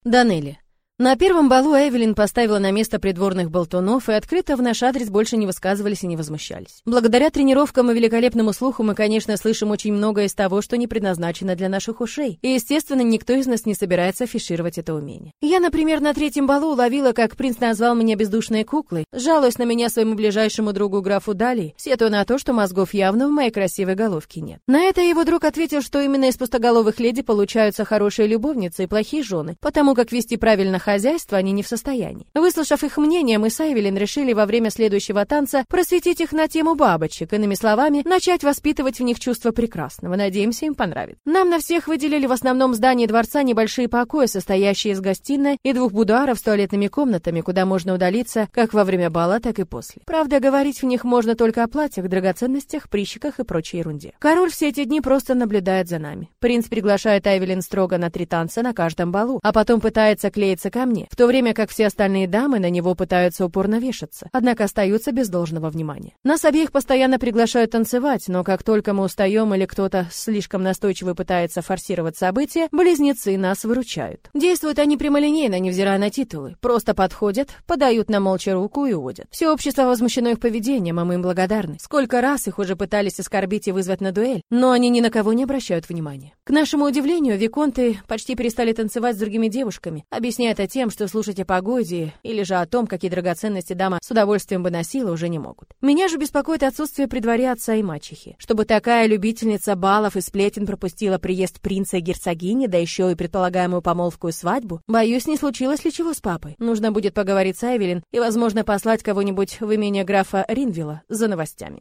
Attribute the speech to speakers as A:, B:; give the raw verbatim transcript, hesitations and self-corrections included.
A: Данелли. На первом балу Эвелин поставила на место придворных болтунов и открыто в наш адрес больше не высказывались и не возмущались. Благодаря тренировкам и великолепному слуху мы, конечно, слышим очень многое из того, что не предназначено для наших ушей. И, естественно, никто из нас не собирается афишировать это умение. Я, например, на третьем балу уловила, как принц назвал меня бездушной куклой, жалуясь на меня своему ближайшему другу графу Дали, сетуя на то, что мозгов явно в моей красивой головке нет. На это его друг ответил, что именно из пустоголовых леди получаются хорошие любовницы и плохие жены, потому как вести правильно хозяйство они не в состоянии. Выслушав их мнение, мы с Эвелин решили во время следующего танца просветить их на тему бабочек, иными словами, начать воспитывать в них чувство прекрасного. Надеемся, им понравится. Нам на всех выделили в основном здании дворца небольшие покои, состоящие из гостиной и двух будуаров с туалетными комнатами, куда можно удалиться как во время бала, так и после. Правда, говорить в них можно только о платьях, драгоценностях, прищиках и прочей ерунде. Король все эти дни просто наблюдает за нами. Принц приглашает Эвелин строго на три танца на каждом балу, а потом пытается клеиться ко мне, в то время как все остальные дамы на него пытаются упорно вешаться, однако остаются без должного внимания. Нас обеих постоянно приглашают танцевать, но как только мы устаем или кто-то слишком настойчиво пытается форсировать события, близнецы нас выручают. Действуют они прямолинейно, невзирая на титулы, просто подходят, подают нам молча руку и уводят. Все общество возмущено их поведением, а мы им благодарны. Сколько раз их уже пытались оскорбить и вызвать на дуэль, но они ни на кого не обращают внимания. К нашему удивлению, виконты почти перестали танцевать с другими девушками, объясняя это тем, что слушать о погоде или же о том, какие драгоценности дама с удовольствием бы носила, уже не могут. Меня же беспокоит отсутствие при дворе отца и мачехи. Чтобы такая любительница балов и сплетен пропустила приезд принца и герцогини, да еще и предполагаемую помолвку и свадьбу, боюсь, не случилось ли чего с папой. Нужно будет поговорить с Эвелин и, возможно, послать кого-нибудь в имение графа Ринвилла за новостями.